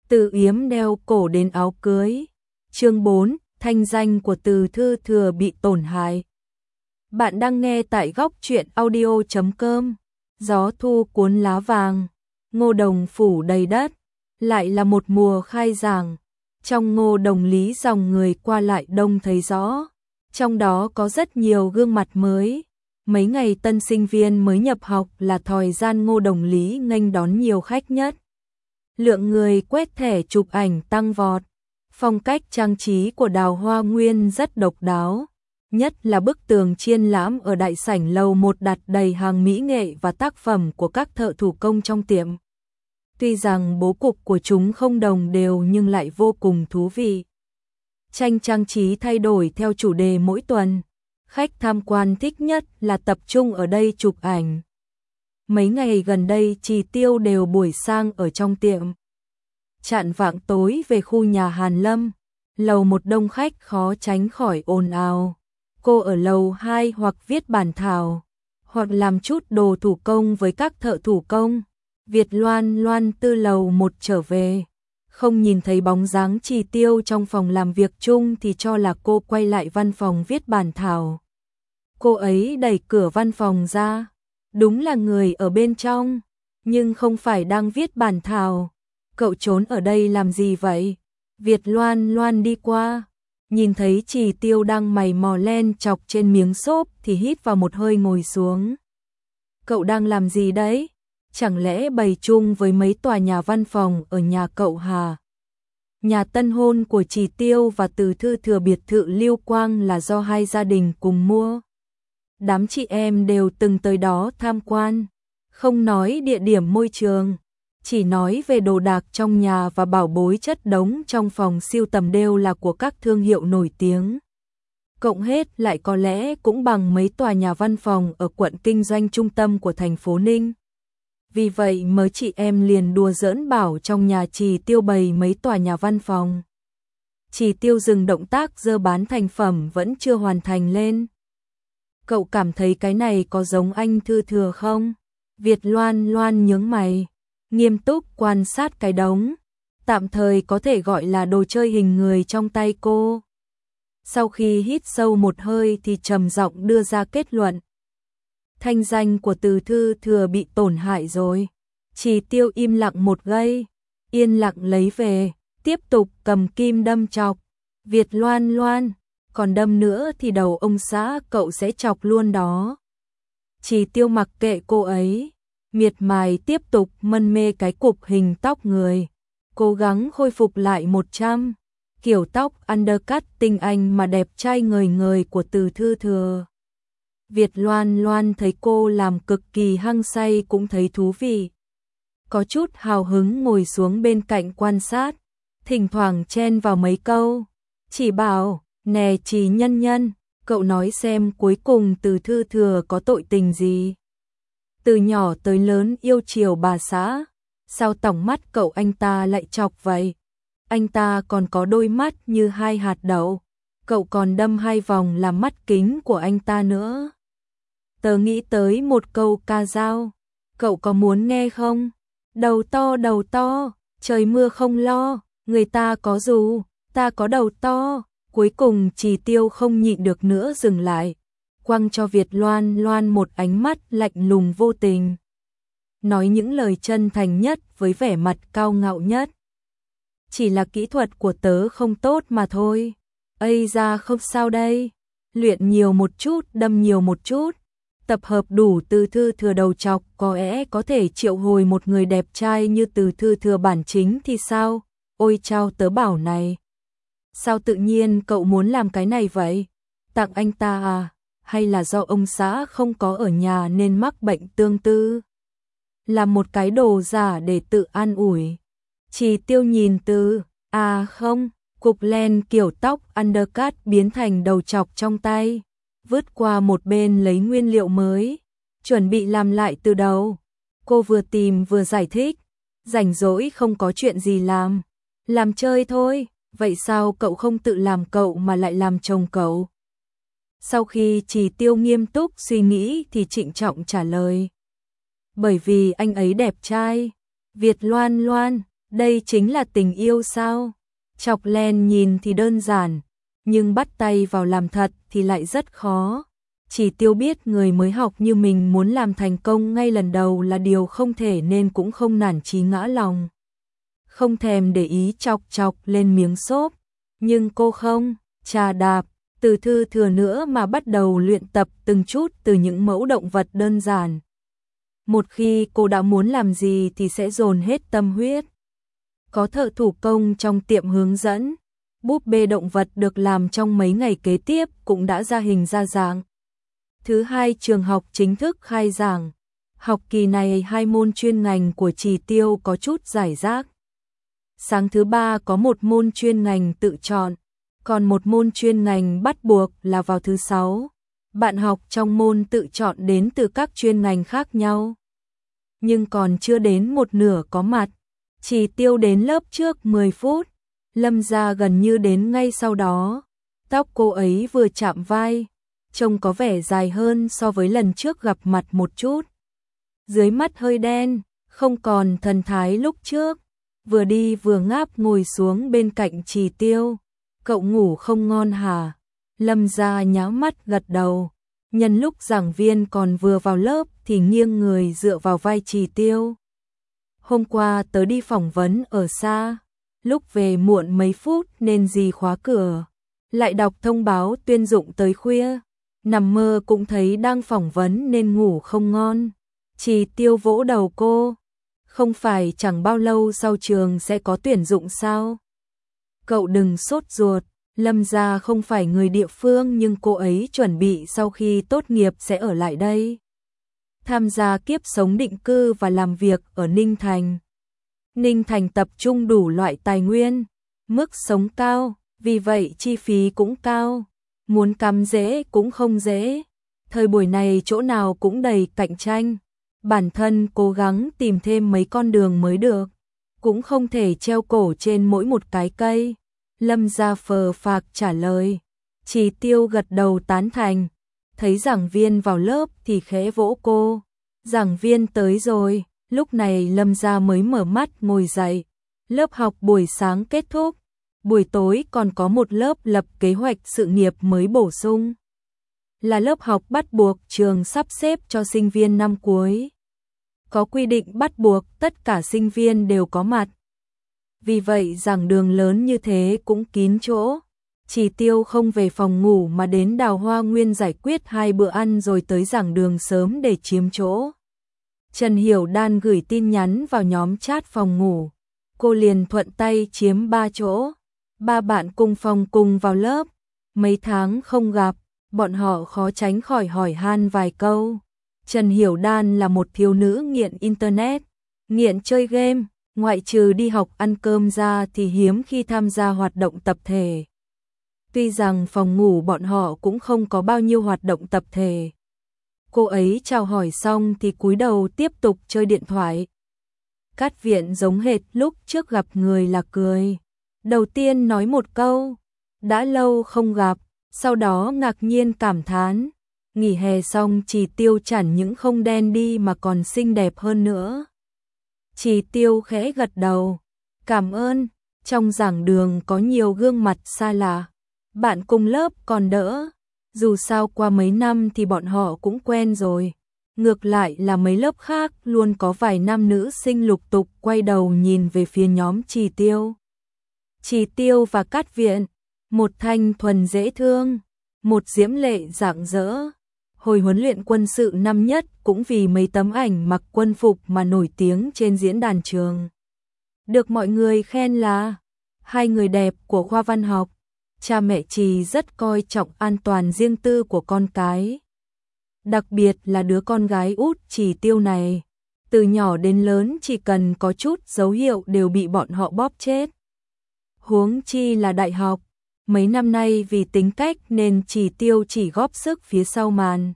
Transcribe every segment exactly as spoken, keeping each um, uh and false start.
Từ yếm đeo cổ đến áo cưới. Chương bốn, thanh danh của Từ Thư Thừa bị tổn hại. Bạn đang nghe tại góc truyện audio chấm com. Gió thu cuốn lá vàng, ngô đồng phủ đầy đất, lại là một mùa khai giảng. Trong ngô đồng lý dòng người qua lại đông thấy rõ, trong đó có rất nhiều gương mặt mới. Mấy ngày tân sinh viên mới nhập học là thời gian ngô đồng lý nghênh đón nhiều khách nhất. Lượng người quét thẻ chụp ảnh tăng vọt. Phong cách trang trí của Đào Hoa Nguyên rất độc đáo, nhất là bức tường triển lãm ở đại sảnh lầu một đặt đầy hàng mỹ nghệ và tác phẩm của các thợ thủ công trong tiệm. Tuy rằng bố cục của chúng không đồng đều nhưng lại vô cùng thú vị. Tranh trang trí thay đổi theo chủ đề mỗi tuần. Khách tham quan thích nhất là tập trung ở đây chụp ảnh. Mấy ngày gần đây Trì Tiêu đều buổi sang ở trong tiệm. Chạng vạng tối về khu nhà Hàn Lâm, lầu một đông khách khó tránh khỏi ồn ào. Cô ở lầu hai hoặc viết bản thảo, hoặc làm chút đồ thủ công với các thợ thủ công. Việt Loan Loan từ lầu một trở về, không nhìn thấy bóng dáng Trì Tiêu trong phòng làm việc chung thì cho là cô quay lại văn phòng viết bản thảo. Cô ấy đẩy cửa văn phòng ra, đúng là người ở bên trong, nhưng không phải đang viết bản thảo. Cậu trốn ở đây làm gì vậy? Việt Loan Loan đi qua, nhìn thấy Trì Tiêu đang mày mò len chọc trên miếng xốp thì hít vào một hơi ngồi xuống. Cậu đang làm gì đấy? Chẳng lẽ bày chung với mấy tòa nhà văn phòng ở nhà cậu hà? Nhà tân hôn của Trì Tiêu và Từ Thư Thừa biệt thự Lưu Quang là do hai gia đình cùng mua. Đám chị em đều từng tới đó tham quan, không nói địa điểm môi trường, chỉ nói về đồ đạc trong nhà và bảo bối chất đống trong phòng siêu tầm đều là của các thương hiệu nổi tiếng. Cộng hết lại có lẽ cũng bằng mấy tòa nhà văn phòng ở quận kinh doanh trung tâm của thành phố Ninh. Vì vậy mấy chị em liền đùa giỡn bảo trong nhà Trì Tiêu bày mấy tòa nhà văn phòng. Trì Tiêu dừng động tác dơ bán thành phẩm vẫn chưa hoàn thành lên. Cậu cảm thấy cái này có giống anh Thư Thừa không? Việt Loan Loan nhướng mày, nghiêm túc quan sát cái đống, tạm thời có thể gọi là đồ chơi hình người trong tay cô. Sau khi hít sâu một hơi thì trầm giọng đưa ra kết luận. Thanh danh của Từ Thư Thừa bị tổn hại rồi. Trì Tiêu im lặng một giây, yên lặng lấy về, tiếp tục cầm kim đâm chọc. Việt Loan Loan, còn đâm nữa thì đầu ông xã cậu sẽ chọc luôn đó. Trì Tiêu mặc kệ cô ấy, miệt mài tiếp tục mân mê cái cục hình tóc người, cố gắng khôi phục lại một trăm kiểu tóc undercut tinh anh mà đẹp trai ngời ngời của Từ Thư Thừa. Việt Loan Loan thấy cô làm cực kỳ hăng say cũng thấy thú vị. Có chút hào hứng ngồi xuống bên cạnh quan sát, thỉnh thoảng chen vào mấy câu, chỉ bảo, nè Trì nhân nhân, cậu nói xem cuối cùng Từ Thư Thừa có tội tình gì? Từ nhỏ tới lớn yêu chiều bà xã, sao tỏng mắt cậu anh ta lại chọc vậy? Anh ta còn có đôi mắt như hai hạt đậu, cậu còn đâm hai vòng làm mắt kính của anh ta nữa. Tớ nghĩ tới một câu ca dao, cậu có muốn nghe không? Đầu to đầu to, trời mưa không lo, người ta có dù, ta có đầu to. Cuối cùng Trì Tiêu không nhịn được nữa dừng lại, quăng cho Việt Loan Loan một ánh mắt lạnh lùng vô tình. Nói những lời chân thành nhất với vẻ mặt cao ngạo nhất. Chỉ là kỹ thuật của tớ không tốt mà thôi. Ây da không sao đây. Luyện nhiều một chút, đâm nhiều một chút. Tập hợp đủ Từ Thư Thừa đầu chọc có lẽ có thể triệu hồi một người đẹp trai như Từ Thư Thừa bản chính thì sao? Ôi chao tớ bảo này. Sao tự nhiên cậu muốn làm cái này vậy? Tặng anh ta à? Hay là do ông xã không có ở nhà nên mắc bệnh tương tư? Làm một cái đồ giả để tự an ủi. Trì Tiêu nhìn Từ, à không, cục len kiểu tóc undercut biến thành đầu chọc trong tay, vứt qua một bên lấy nguyên liệu mới, chuẩn bị làm lại từ đầu. Cô vừa tìm vừa giải thích, rảnh rỗi không có chuyện gì làm, làm chơi thôi. Vậy sao cậu không tự làm cậu mà lại làm chồng cậu? Sau khi Trì Tiêu nghiêm túc suy nghĩ thì trịnh trọng trả lời. Bởi vì anh ấy đẹp trai. Việt Loan Loan, Đây chính là tình yêu sao? Chọc len nhìn thì đơn giản, nhưng bắt tay vào làm thật thì lại rất khó. Chỉ Tiêu biết người mới học như mình muốn làm thành công ngay lần đầu là điều không thể nên cũng không nản chí ngã lòng. Không thèm để ý chọc chọc lên miếng xốp, nhưng cô không, chà đạp, từ thư thừa nữa mà bắt đầu luyện tập từng chút từ những mẫu động vật đơn giản. Một khi cô đã muốn làm gì thì sẽ dồn hết tâm huyết. Có thợ thủ công trong tiệm hướng dẫn, búp bê động vật được làm trong mấy ngày kế tiếp cũng đã ra hình ra dáng. Thứ hai, trường học chính thức khai giảng. Học kỳ này hai môn chuyên ngành của Chỉ Tiêu có chút giải rác. Sáng thứ ba có một môn chuyên ngành tự chọn, còn một môn chuyên ngành bắt buộc là vào thứ sáu. Bạn học trong môn tự chọn đến từ các chuyên ngành khác nhau, nhưng còn chưa đến một nửa có mặt. Chỉ Tiêu đến lớp trước mười phút, Lâm Gia gần như đến ngay sau đó. Tóc cô ấy vừa chạm vai, trông có vẻ dài hơn so với lần trước gặp mặt một chút. Dưới mắt hơi đen, không còn thần thái lúc trước. Vừa đi vừa ngáp ngồi xuống bên cạnh Chỉ Tiêu. Cậu ngủ không ngon hả? Lâm Gia nháo mắt gật đầu. Nhân lúc giảng viên còn vừa vào lớp thì nghiêng người dựa vào vai Chỉ Tiêu. Hôm qua tớ đi phỏng vấn ở xa, lúc về muộn mấy phút nên dì khóa cửa. Lại đọc thông báo tuyển dụng tới khuya, nằm mơ cũng thấy đang phỏng vấn nên ngủ không ngon. Chỉ Tiêu vỗ đầu cô. Không phải chẳng bao lâu sau trường sẽ có tuyển dụng sao? Cậu đừng sốt ruột, Lâm Gia không phải người địa phương nhưng cô ấy chuẩn bị sau khi tốt nghiệp sẽ ở lại đây. Tham gia kiếp sống định cư và làm việc ở Ninh Thành. Ninh Thành tập trung đủ loại tài nguyên, mức sống cao, vì vậy chi phí cũng cao. Muốn cắm dễ cũng không dễ. Thời buổi này chỗ nào cũng đầy cạnh tranh. Bản thân cố gắng tìm thêm mấy con đường mới được, cũng không thể treo cổ trên mỗi một cái cây. Lâm Gia phờ phạc trả lời. Chỉ Tiêu gật đầu tán thành. Thấy giảng viên vào lớp thì khẽ vỗ cô. Giảng viên tới rồi. Lúc này Lâm Gia mới mở mắt ngồi dậy. Lớp học buổi sáng kết thúc. Buổi tối còn có một lớp lập kế hoạch sự nghiệp mới bổ sung. Là lớp học bắt buộc trường sắp xếp cho sinh viên năm cuối. Có quy định bắt buộc tất cả sinh viên đều có mặt. Vì vậy giảng đường lớn như thế cũng kín chỗ. Chỉ Tiêu không về phòng ngủ mà đến Đào Hoa Nguyên giải quyết hai bữa ăn rồi tới giảng đường sớm để chiếm chỗ. Trần Hiểu Đan gửi tin nhắn vào nhóm chat phòng ngủ. Cô liền thuận tay chiếm ba chỗ. Ba bạn cùng phòng cùng vào lớp. Mấy tháng không gặp, bọn họ khó tránh khỏi hỏi han vài câu. Trần Hiểu Đan là một thiếu nữ nghiện internet, nghiện chơi game, ngoại trừ đi học ăn cơm ra thì hiếm khi tham gia hoạt động tập thể. Tuy rằng phòng ngủ bọn họ cũng không có bao nhiêu hoạt động tập thể. Cô ấy chào hỏi xong thì cúi đầu tiếp tục chơi điện thoại. Cát Viện giống hệt lúc trước gặp người là cười. Đầu tiên nói một câu, đã lâu không gặp, sau đó ngạc nhiên cảm thán. Nghỉ hè xong Chỉ Tiêu chẳng những không đen đi mà còn xinh đẹp hơn nữa. Chỉ Tiêu khẽ gật đầu. Cảm ơn, trong giảng đường có nhiều gương mặt xa lạ. Bạn cùng lớp còn đỡ. Dù sao qua mấy năm thì bọn họ cũng quen rồi. Ngược lại là mấy lớp khác luôn có vài nam nữ sinh lục tục quay đầu nhìn về phía nhóm Chỉ Tiêu. Chỉ Tiêu và Cát Viện, một thanh thuần dễ thương, một diễm lệ rạng rỡ. Hồi huấn luyện quân sự năm nhất cũng vì mấy tấm ảnh mặc quân phục mà nổi tiếng trên diễn đàn trường. Được mọi người khen là hai người đẹp của khoa văn học. Cha mẹ Trì rất coi trọng an toàn riêng tư của con cái. Đặc biệt là đứa con gái út Chỉ Tiêu này. Từ nhỏ đến lớn chỉ cần có chút dấu hiệu đều bị bọn họ bóp chết. Huống chi là đại học. Mấy năm nay vì tính cách nên Chỉ Tiêu chỉ góp sức phía sau màn.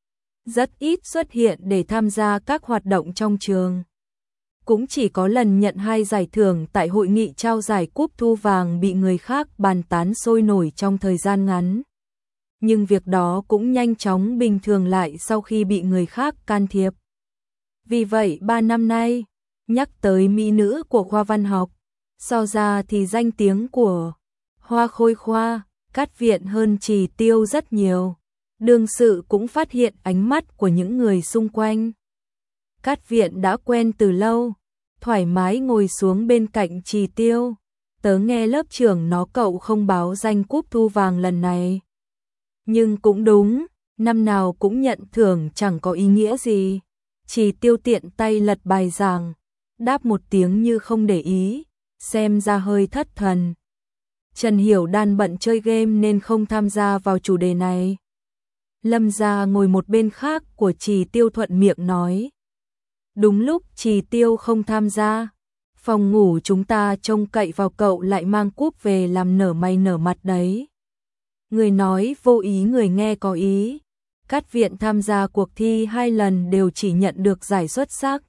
Rất ít xuất hiện để tham gia các hoạt động trong trường. Cũng chỉ có lần nhận hai giải thưởng tại hội nghị trao giải cúp thu vàng bị người khác bàn tán sôi nổi trong thời gian ngắn. Nhưng việc đó cũng nhanh chóng bình thường lại sau khi bị người khác can thiệp. Vì vậy ba năm nay, Nhắc tới mỹ nữ của khoa văn học, so ra thì danh tiếng của Hoa Khôi khoa, Cát Viện hơn Trì Tiêu rất nhiều. Đương sự cũng phát hiện ánh mắt của những người xung quanh. Cát Viện đã quen từ lâu, thoải mái ngồi xuống bên cạnh Trì Tiêu. Tớ nghe lớp trưởng nó cậu không báo danh cúp thu vàng lần này. Nhưng cũng đúng, năm nào cũng nhận thưởng chẳng có ý nghĩa gì. Trì Tiêu tiện tay lật bài giảng, đáp một tiếng như không để ý, xem ra hơi thất thần. Trần Hiểu Đan bận chơi game nên không tham gia vào chủ đề này. Lâm Gia ngồi một bên khác của Trì Tiêu thuận miệng nói. Đúng lúc Trì Tiêu không tham gia, phòng ngủ chúng ta trông cậy vào cậu lại mang cúp về làm nở mày nở mặt đấy. Người nói vô ý người nghe có ý. Cát Viện tham gia cuộc thi hai lần đều chỉ nhận được giải xuất sắc.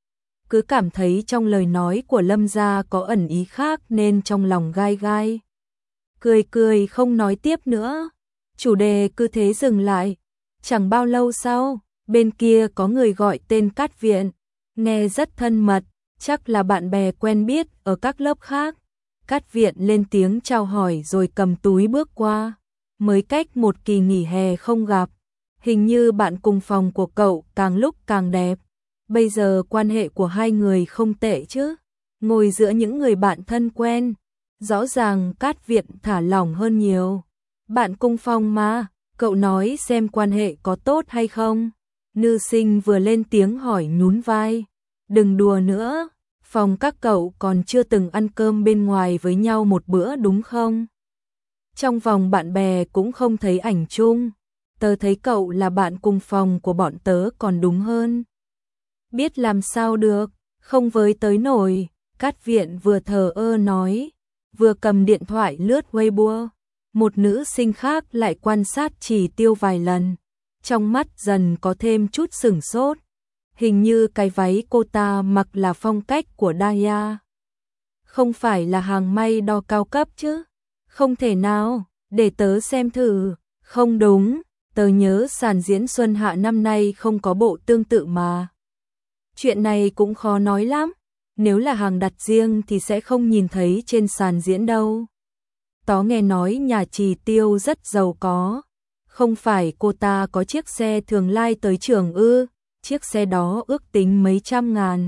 Cứ cảm thấy trong lời nói của Lâm Gia có ẩn ý khác nên trong lòng gai gai. Cười cười không nói tiếp nữa. Chủ đề cứ thế dừng lại. Chẳng bao lâu sau, bên kia có người gọi tên Cát Viện. Nghe rất thân mật, chắc là bạn bè quen biết ở các lớp khác. Cát Viện lên tiếng chào hỏi rồi cầm túi bước qua. Mới cách một kỳ nghỉ hè không gặp. Hình như bạn cùng phòng của cậu càng lúc càng đẹp. Bây giờ quan hệ của hai người không tệ chứ. Ngồi giữa những người bạn thân quen. Rõ ràng Cát Viện thả lỏng hơn nhiều. Bạn cùng phòng mà, cậu nói xem quan hệ có tốt hay không. Nữ sinh vừa lên tiếng hỏi nhún vai. Đừng đùa nữa, phòng các cậu còn chưa từng ăn cơm bên ngoài với nhau một bữa đúng không? Trong vòng bạn bè cũng không thấy ảnh chung. Tớ thấy cậu là bạn cùng phòng của bọn tớ còn đúng hơn. Biết làm sao được, không với tới nổi. Cát Viện vừa thờ ơ nói, vừa cầm điện thoại lướt Weibo. Một nữ sinh khác lại quan sát Trì Tiêu vài lần. Trong mắt dần có thêm chút sửng sốt. Hình như cái váy cô ta mặc là phong cách của Daya. Không phải là hàng may đo cao cấp chứ? Không thể nào, để tớ xem thử. Không đúng, tớ nhớ sàn diễn Xuân Hạ năm nay không có bộ tương tự mà. Chuyện này cũng khó nói lắm. Nếu là hàng đặt riêng thì sẽ không nhìn thấy trên sàn diễn đâu. Tó nghe nói nhà Trì Tiêu rất giàu có. Không phải cô ta có chiếc xe thường lai tới trường ư? Chiếc xe đó ước tính mấy trăm ngàn.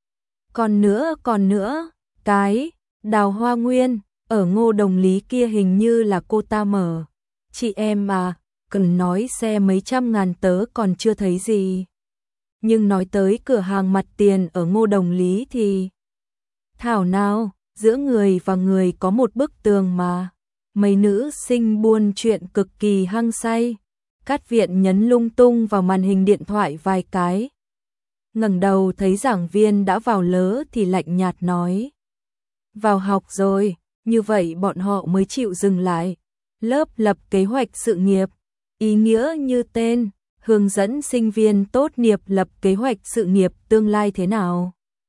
Còn nữa, còn nữa, cái Đào Hoa Nguyên ở Ngô Đồng Lý kia hình như là cô ta mở. Chị em à, cần nói xe mấy trăm ngàn tớ còn chưa thấy gì. Nhưng nói tới cửa hàng mặt tiền ở Ngô Đồng Lý thì... Thảo nào, giữa người và người có một bức tường mà. Mấy nữ sinh buôn chuyện cực kỳ hăng say. Cát Viện nhấn lung tung vào màn hình điện thoại vài cái. Ngẩng đầu thấy giảng viên đã vào lớ thì lạnh nhạt nói. Vào học rồi, như vậy bọn họ mới chịu dừng lại. Lớp lập kế hoạch sự nghiệp, ý nghĩa như tên, hướng dẫn sinh viên tốt nghiệp lập kế hoạch sự nghiệp tương lai thế nào.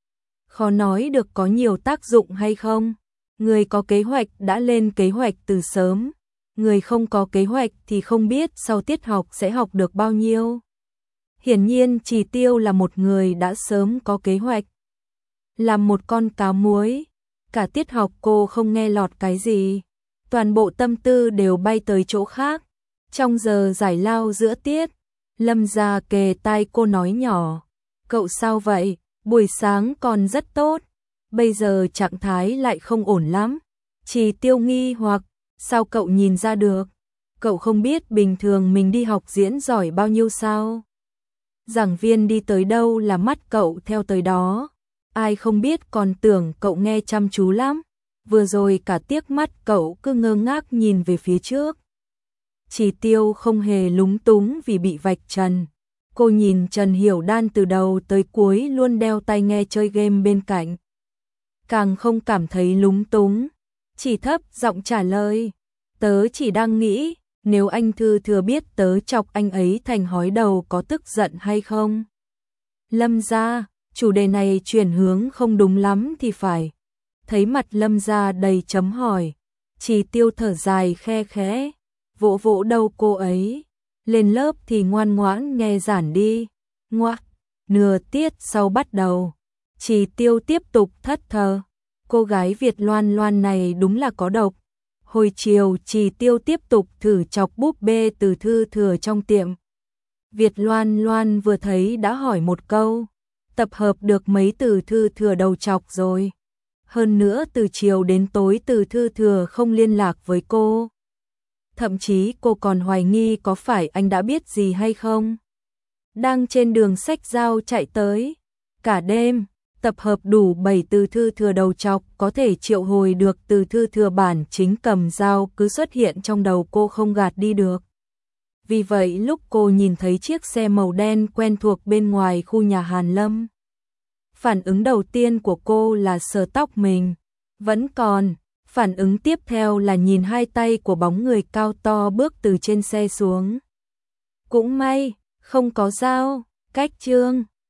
Khó nói được có nhiều tác dụng hay không. Người có kế hoạch đã lên kế hoạch từ sớm. Người không có kế hoạch thì không biết sau tiết học sẽ học được bao nhiêu. Hiển nhiên Trì Tiêu là một người đã sớm có kế hoạch. Làm một con cá muối, cả tiết học cô không nghe lọt cái gì. Toàn bộ tâm tư đều bay tới chỗ khác. Trong giờ giải lao giữa tiết, Lâm Gia kề tai cô nói nhỏ. Cậu sao vậy? Buổi sáng còn rất tốt. Bây giờ trạng thái lại không ổn lắm. Trì Tiêu nghi hoặc. Sao cậu nhìn ra được? Cậu không biết bình thường mình đi học diễn giỏi bao nhiêu sao? Giảng viên đi tới đâu là mắt cậu theo tới đó. Ai không biết còn tưởng cậu nghe chăm chú lắm. Vừa rồi cả tiếc mắt cậu cứ ngơ ngác nhìn về phía trước. Trì Tiêu không hề lúng túng vì bị vạch trần. Cô nhìn Trần Hiểu Đan từ đầu tới cuối luôn đeo tai nghe chơi game bên cạnh. Càng không cảm thấy lúng túng. Chỉ thấp giọng trả lời. Tớ chỉ đang nghĩ, nếu anh Thư Thừa biết tớ chọc anh ấy thành hói đầu có tức giận hay không? Lâm Gia, chủ đề này chuyển hướng không đúng lắm thì phải. Thấy mặt Lâm Gia đầy chấm hỏi. Trì Tiêu thở dài khe khẽ. Vỗ vỗ đầu cô ấy. Lên lớp thì ngoan ngoãn nghe giảng đi. Ngoác, nửa tiết sau bắt đầu. Trì Tiêu tiếp tục thất thờ. Cô gái Việt Loan Loan này đúng là có độc. Hồi chiều Trì Tiêu tiếp tục thử chọc búp bê Từ Thư Thừa trong tiệm. Việt Loan Loan vừa thấy đã hỏi một câu, tập hợp được mấy Từ Thư Thừa đầu chọc rồi. Hơn nữa từ chiều đến tối Từ Thư Thừa không liên lạc với cô. Thậm chí cô còn hoài nghi có phải anh đã biết gì hay không. Đang trên đường xách dao chạy tới, cả đêm, tập hợp đủ bảy Từ Thư Thừa đầu chọc có thể triệu hồi được Từ Thư Thừa bản chính cầm dao cứ xuất hiện trong đầu cô không gạt đi được. Vì vậy lúc cô nhìn thấy chiếc xe màu đen quen thuộc bên ngoài khu nhà Hàn Lâm, phản ứng đầu tiên của cô là sờ tóc mình. Vẫn còn, phản ứng tiếp theo là nhìn hai tay của bóng người cao to bước từ trên xe xuống. Cũng may, không có dao, cách chương.